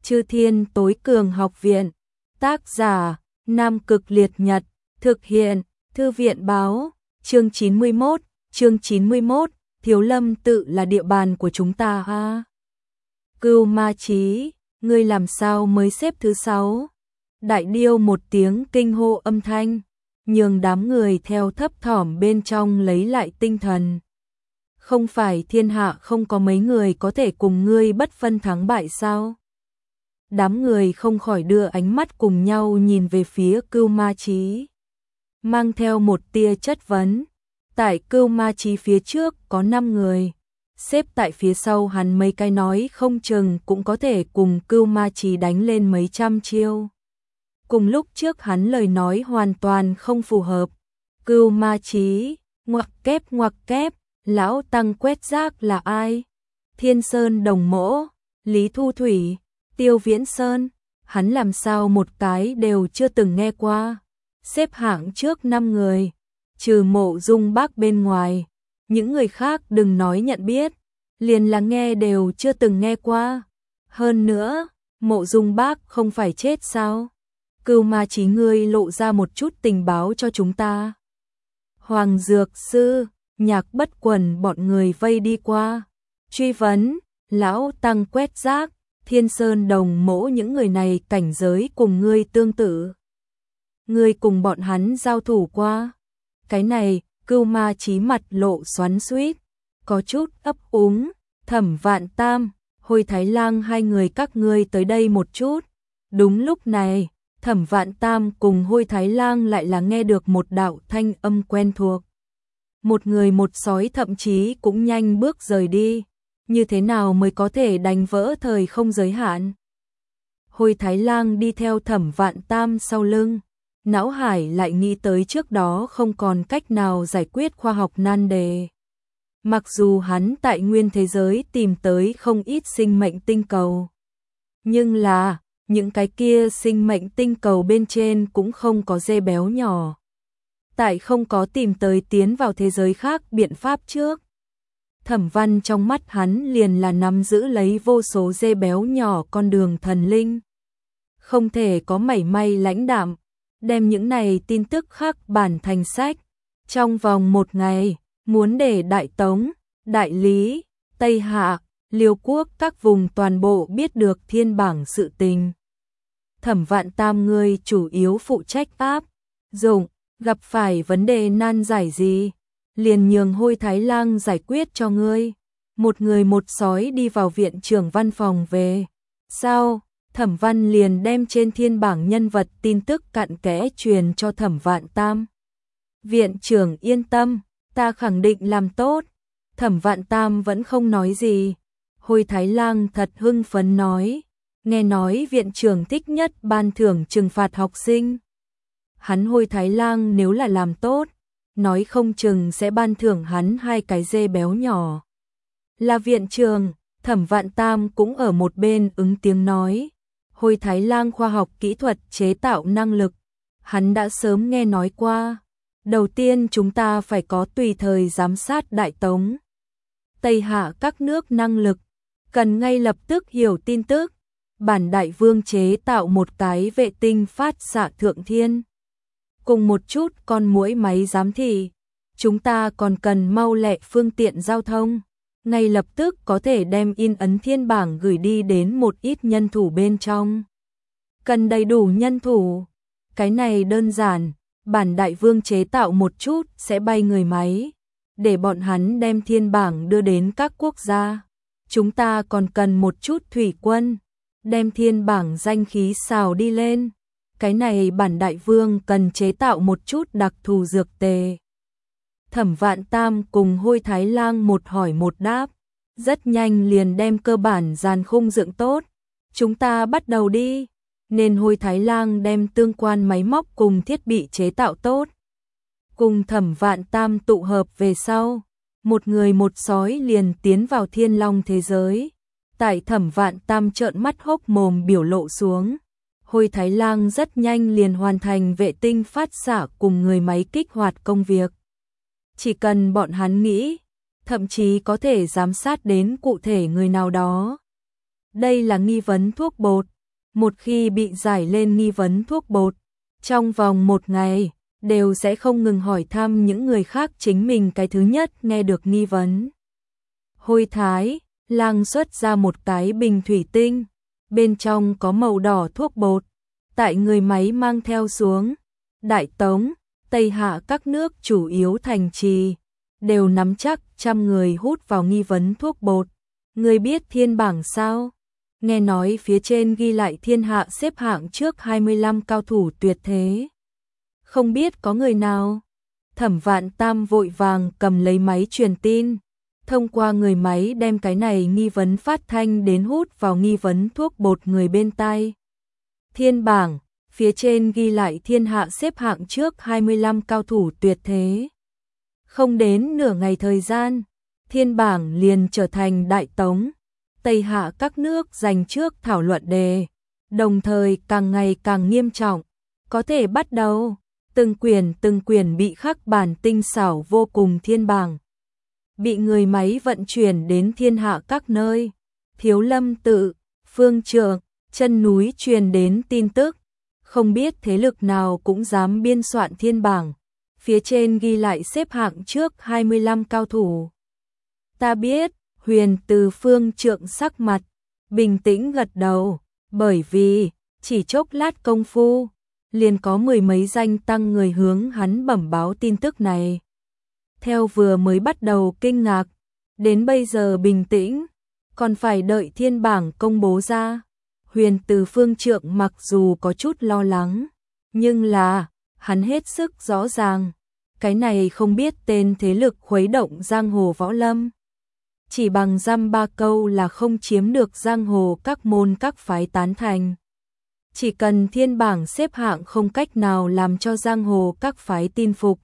Chư Thiên Tối Cường Học Viện. Tác giả: Nam Cực Liệt Nhật. Thực hiện: Thư viện báo. Chương 91, Thiếu Lâm tự là địa bàn của chúng ta ha. Cưu Ma Chí, ngươi làm sao mới xếp thứ 6? Đại Điêu một tiếng kinh hô âm thanh, nhường đám người theo thấp thỏm bên trong lấy lại tinh thần. Không phải thiên hạ không có mấy người có thể cùng ngươi bất phân thắng bại sao? Đám người không khỏi đưa ánh mắt cùng nhau nhìn về phía Cưu Ma Chí, mang theo một tia chất vấn. Tại Cưu Ma Chí phía trước có 5 người, xếp tại phía sau hắn mấy cái nói không chừng cũng có thể cùng Cưu Ma Chí đánh lên mấy trăm chiêu. Cùng lúc trước hắn lời nói hoàn toàn không phù hợp. Cưu Ma Chí, ngoặc kép, lão tăng quét rác là ai? Thiên Sơn Đồng Mỗ, Lý Thu Thủy, Tiêu Viễn Sơn, hắn làm sao một cái đều chưa từng nghe qua. Xếp hạng trước 5 người, trừ Mộ Dung Bác bên ngoài, những người khác đừng nói nhận biết, liền là nghe đều chưa từng nghe qua. Hơn nữa, Mộ Dung Bác không phải chết sao? Cưu Ma Chí ngươi lộ ra một chút tình báo cho chúng ta. Hoàng Dược Sư, Nhạc Bất Quần bọn người vây đi qua, truy vấn, lão tăng quét rác, Thiên Sơn Đồng Mỗ những người này cảnh giới cùng ngươi tương tự. Ngươi cùng bọn hắn giao thủ qua. Cái này, Cưu Ma Chí mặt lộ xoắn xuýt, có chút ấp úng. Thẩm Vạn Tam, Hôi Thái Lang hai người các ngươi tới đây một chút. Đúng lúc này, Thẩm Vạn Tam cùng Hôi Thái Lang lại là nghe được một đạo thanh âm quen thuộc. Một người một sói thậm chí cũng nhanh bước rời đi. Như thế nào mới có thể đánh vỡ thời không giới hạn? Hôi Thái Lang đi theo Thẩm Vạn Tam sau lưng, não hải lại nghĩ tới trước đó không còn cách nào giải quyết khoa học nan đề. Mặc dù hắn tại nguyên thế giới tìm tới không ít sinh mệnh tinh cầu, nhưng là những cái kia sinh mệnh tinh cầu bên trên cũng không có dê béo nhỏ. Tại không có tìm tới tiến vào thế giới khác biện pháp trước, Thẩm Văn trong mắt hắn liền là nắm giữ lấy vô số dê béo nhỏ con đường thần linh. Không thể có mảy may lãnh đạm, đem những này tin tức khắc bản thành sách. Trong vòng 1 ngày, muốn để Đại Tống, Đại Lý, Tây Hạ, Liêu Quốc các vùng toàn bộ biết được thiên bảng sự tình. Thẩm Vạn Tam ngươi chủ yếu phụ trách áp dụng, gặp phải vấn đề nan giải gì, liền nhường Hôi Thái Lang giải quyết cho ngươi. Một người một sói đi vào viện trưởng văn phòng về. Sau, Thẩm Văn liền đem trên thiên bảng nhân vật tin tức cặn kẽ truyền cho Thẩm Vạn Tam. Viện trưởng yên tâm, ta khẳng định làm tốt. Thẩm Vạn Tam vẫn không nói gì. Hôi Thái Lang thật hưng phấn nói, nghe nói viện trưởng thích nhất ban thưởng trừng phạt học sinh. Hắn Hôi Thái Lang nếu là làm tốt, nói không chừng sẽ ban thưởng hắn 2 cái dê béo nhỏ. Là viện trưởng, Thẩm Vạn Tam cũng ở một bên ứng tiếng nói. Hôi Thái Lang khoa học kỹ thuật chế tạo năng lực, hắn đã sớm nghe nói qua. Đầu tiên chúng ta phải có tùy thời giám sát Đại Tống, Tây Hạ các nước năng lực, cần ngay lập tức hiểu tin tức. Bản Đại Vương chế tạo một cái vệ tinh phát xạ thượng thiên, cùng một chút con muỗi máy giám thị. Chúng ta còn cần mau lẹ phương tiện giao thông, ngay lập tức có thể đem in ấn thiên bảng gửi đi đến một ít nhân thủ bên trong. Cần đầy đủ nhân thủ, cái này đơn giản, Bản Đại Vương chế tạo một chút sẽ bay người máy, để bọn hắn đem thiên bảng đưa đến các quốc gia. Chúng ta còn cần một chút thủy quân, đem thiên bảng danh khí xào đi lên. Cái này Bản Đại Vương cần chế tạo một chút đặc thù dược tề. Thẩm Vạn Tam cùng Hôi Thái Lang một hỏi một đáp, rất nhanh liền đem cơ bản dàn khung dựng tốt. Chúng ta bắt đầu đi. Nên Hôi Thái Lang đem tương quan máy móc cùng thiết bị chế tạo tốt. Cùng Thẩm Vạn Tam tụ hợp về sau, một người một sói liền tiến vào Thiên Long thế giới. Tại Thẩm Vạn Tam trợn mắt hốc mồm biểu lộ xuống, Hôi Thái Lang rất nhanh liền hoàn thành vệ tinh phát xạ cùng người máy kích hoạt công việc. Chỉ cần bọn hắn nghĩ, thậm chí có thể giám sát đến cụ thể người nào đó. Đây là nghi vấn thuốc bột, một khi bị giải lên nghi vấn thuốc bột, trong vòng 1 ngày, đều sẽ không ngừng hỏi thăm những người khác chính mình cái thứ nhất nghe được nghi vấn. Hôi Thái Lang xuất ra một cái bình thủy tinh, bên trong có màu đỏ thuốc bột, tại người máy mang theo xuống. Đại Tống, Tây Hạ các nước chủ yếu thành trì, đều nắm chắc 100 người hút vào nghi vấn thuốc bột. Người biết thiên bảng sao? Nghe nói phía trên ghi lại thiên hạ xếp hạng trước 25 cao thủ tuyệt thế. Không biết có người nào? Thẩm Vạn Tam vội vàng cầm lấy máy truyền tin, thông qua người máy đem cái này nghi vấn phát thanh đến hút vào nghi vấn thuốc bột người bên tai. Thiên bảng, phía trên ghi lại thiên hạ xếp hạng trước 25 cao thủ tuyệt thế. Không đến nửa ngày thời gian, thiên bảng liền trở thành Đại Tống, Tây Hạ các nước dành trước thảo luận đề, đồng thời càng ngày càng nghiêm trọng. Có thể bắt đầu, từng quyển bị khắc bản tinh xảo vô cùng thiên bảng, bị người máy vận chuyển đến thiên hạ các nơi. Thiếu Lâm Tự, Phương Trượng, chân núi truyền đến tin tức, không biết thế lực nào cũng dám biên soạn thiên bảng, phía trên ghi lại xếp hạng trước 25 cao thủ. Ta biết. Huyền Từ Phương Trượng sắc mặt bình tĩnh gật đầu, bởi vì chỉ chốc lát công phu, liền có 10 mấy danh tăng người hướng hắn bẩm báo tin tức này. Theo vừa mới bắt đầu kinh ngạc, đến bây giờ bình tĩnh, còn phải đợi thiên bảng công bố ra. Huyền Từ Phương Trượng mặc dù có chút lo lắng, nhưng là hắn hết sức rõ ràng, cái này không biết tên thế lực khuấy động giang hồ võ lâm. Chỉ bằng dăm ba câu là không chiếm được giang hồ các môn các phái tán thành. Chỉ cần thiên bảng xếp hạng không cách nào làm cho giang hồ các phái tin phục,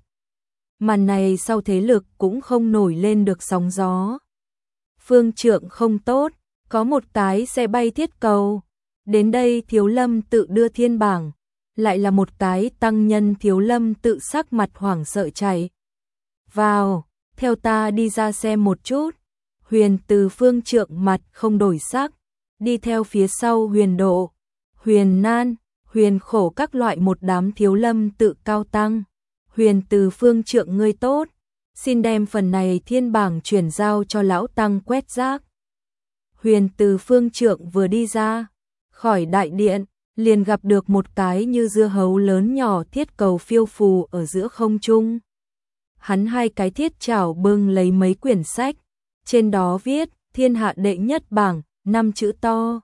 màn này sau thế lực cũng không nổi lên được sóng gió. Phương Trượng không tốt, có một cái xe bay thiết cầu, đến đây Thiếu Lâm Tự đưa thiên bảng, lại là một cái tăng nhân Thiếu Lâm Tự sắc mặt hoảng sợ chạy vào, theo ta đi ra xem một chút. Huyền Từ Phương Trượng mặt không đổi sắc, đi theo phía sau Huyền Độ, Huyền Nan, Huyền Khổ các loại một đám Thiếu Lâm Tự cao tăng. Huyền Từ Phương Trượng ngươi tốt, xin đem phần này thiên bảng chuyển giao cho lão tăng quét rác. Huyền Từ Phương Trượng vừa đi ra khỏi đại điện, liền gặp được một cái như dưa hấu lớn nhỏ thiết cầu phiêu phù ở giữa không trung. Hắn hai cái thiết chảo bưng lấy mấy quyển sách, trên đó viết thiên hạ đệ nhất bảng, 5 chữ to,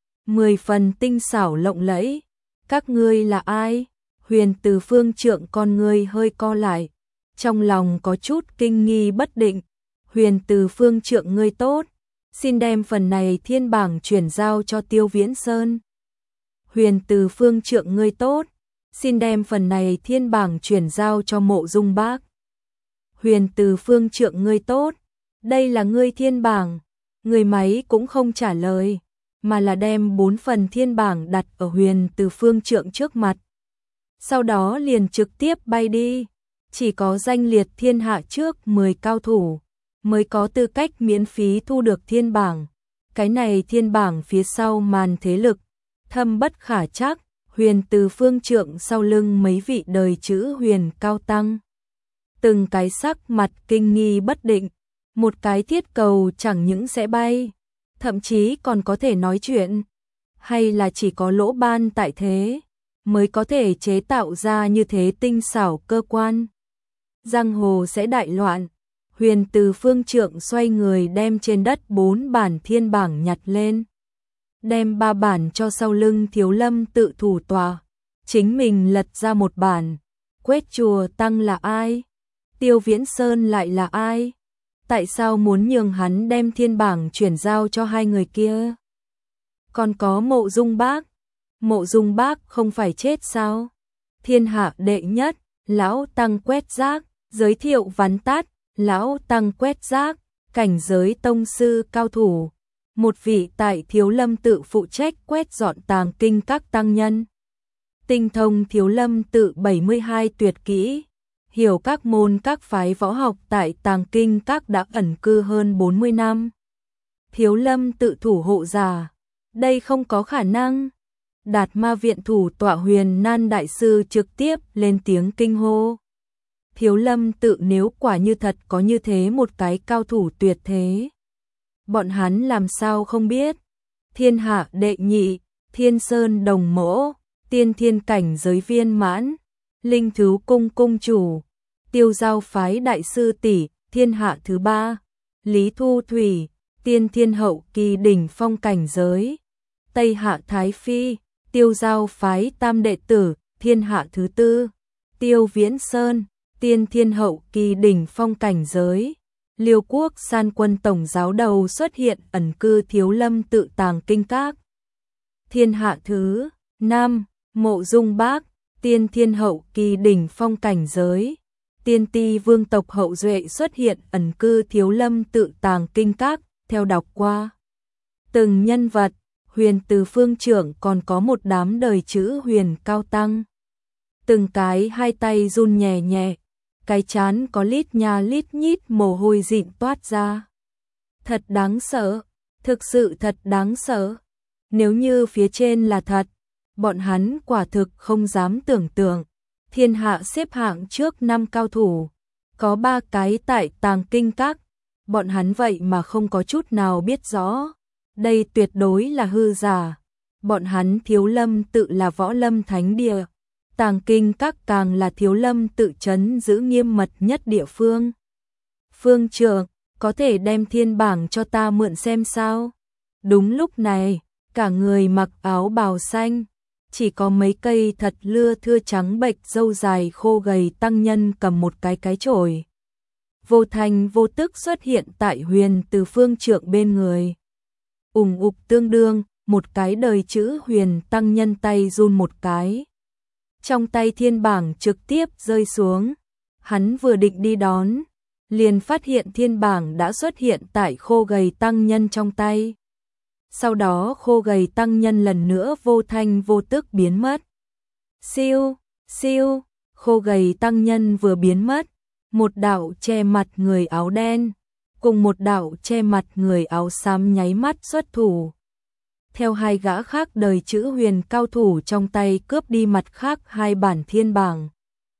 10 phần tinh xảo lộng lẫy. Các ngươi là ai? Huyền Từ Phương Trượng con ngươi hơi co lại, trong lòng có chút kinh nghi bất định. Huyền Từ Phương Trượng ngươi tốt, xin đem phần này thiên bảng chuyển giao cho Tiêu Viễn Sơn. Huyền Từ Phương Trượng ngươi tốt, xin đem phần này thiên bảng chuyển giao cho Mộ Dung Bác. Huyền Từ Phương Trượng ngươi tốt, đây là ngươi thiên bảng. Người máy cũng không trả lời, mà là đem 4 phần thiên bảng đặt ở Huyền Từ Phương Trượng trước mặt. Sau đó liền trực tiếp bay đi. Chỉ có danh liệt thiên hạ trước 10 cao thủ mới có tư cách miễn phí thu được thiên bảng. Cái này thiên bảng phía sau màn thế lực thâm bất khả trắc, Huyền Từ Phương Trượng sau lưng mấy vị đời chữ huyền cao tăng. Từng cái sắc mặt kinh nghi bất định, một cái thiết cầu chẳng những sẽ bay, thậm chí còn có thể nói chuyện, hay là chỉ có lỗ ban tại thế mới có thể chế tạo ra như thế tinh xảo cơ quan. Giang hồ sẽ đại loạn. Huyền Từ Phương Trượng xoay người đem trên đất 4 bản thiên bảng nhặt lên, đem 3 bản cho sau lưng Thiếu Lâm Tự thủ tọa, chính mình lật ra một bản. Quét chùa tăng là ai? Tiêu Viễn Sơn lại là ai? Tại sao muốn nhường hắn đem thiên bảng chuyển giao cho hai người kia? Còn có Mộ Dung Bác. Mộ Dung Bác không phải chết sao? Thiên hạ đệ nhất, lão tăng quét rác, giới thiệu vắn tắt, lão tăng quét rác, cảnh giới tông sư cao thủ, một vị tại Thiếu Lâm Tự phụ trách quét dọn tàng kinh các tăng nhân. Tinh thông Thiếu Lâm Tự 72 tuyệt kỹ, hiểu các môn các phái võ học tại tàng kinh các đã ẩn cư hơn 40 năm. Thiếu Lâm Tự thủ hộ giả, đây không có khả năng. Đạt Ma viện thủ tọa Huyền Nan đại sư trực tiếp lên tiếng kinh hô. Thiếu Lâm tự nếu quả như thật có như thế một cái cao thủ tuyệt thế, bọn hắn làm sao không biết. Thiên hạ đệ nhị, Thiên Sơn đồng mỗ, tiên thiên cảnh giới viên mãn, Linh Thứu cung cung chủ, Tiêu Giao phái đại sư tỷ, thiên hạ thứ ba, Lý Thu Thủy, tiên thiên hậu kỳ đỉnh phong cảnh giới, Tây Hạ Thái Phi, Tiêu Giao phái tam đệ tử, thiên hạ thứ tư, Tiêu Viễn Sơn, tiên thiên hậu kỳ đỉnh phong cảnh giới. Liêu Quốc San Quân tổng giáo đầu xuất hiện ẩn cư Thiếu Lâm tự tàng kinh các. Thiên hạ thứ năm, Mộ Dung Bác, tiên thiên hậu kỳ đỉnh phong cảnh giới. Tiên ti vương tộc hậu duệ xuất hiện ẩn cư Thiếu Lâm tự tàng kinh các. Theo đọc qua từng nhân vật, Huyền Từ phương trưởng còn có một đám đời chữ huyền cao tăng. Từng cái hai tay run nhẹ nhẹ, cái chán có lít nha lít nhít mồ hôi dịn toát ra. Thật đáng sợ, thực sự thật đáng sợ. Nếu như phía trên là thật, bọn hắn quả thực không dám tưởng tượng. Thiên hạ xếp hạng trước 5 cao thủ, có 3 cái tại tàng kinh các, bọn hắn vậy mà không có chút nào biết rõ. Đây tuyệt đối là hư giả. Bọn hắn Thiếu Lâm tự là võ lâm thánh địa, tàng kinh các càng là Thiếu Lâm tự trấn giữ nghiêm mật nhất địa phương. Phương trưởng, có thể đem thiên bảng cho ta mượn xem sao? Đúng lúc này, cả người mặc áo bào xanh, chỉ có mấy cây thật lưa thưa trắng bệch râu dài khô gầy tăng nhân cầm một cái chổi. Vô thành vô tức xuất hiện tại Huyền Từ phương trưởng bên người. Ùng ục tương đương, một cái đời chữ Huyền tăng nhân tay run một cái. Trong tay thiên bảng trực tiếp rơi xuống. Hắn vừa định đi đón, liền phát hiện thiên bảng đã xuất hiện tại khô gầy tăng nhân trong tay. Sau đó khô gầy tăng nhân lần nữa vô thanh vô tức biến mất. Siêu, siêu, khô gầy tăng nhân vừa biến mất, một đạo che mặt người áo đen, cùng một đạo che mặt người áo xám nháy mắt xuất thủ. Theo hai gã khác đời chữ huyền cao thủ trong tay cướp đi mặt khác 2 bản thiên bảng.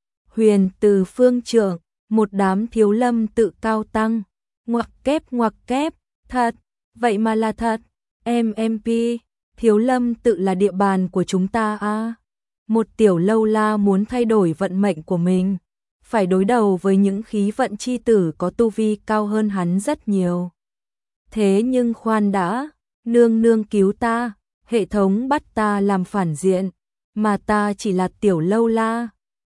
Huyền Từ phương trưởng, một đám Thiếu Lâm tự cao tăng, ngoặc kép, thật, vậy mà là thật. MMP, Thiếu Lâm tự là địa bàn của chúng ta à? Một tiểu lâu la muốn thay đổi vận mệnh của mình, phải đối đầu với những khí vận chi tử có tu vi cao hơn hắn rất nhiều. Thế nhưng khoan đã, nương nương cứu ta, hệ thống bắt ta làm phản diện, mà ta chỉ là tiểu lâu la,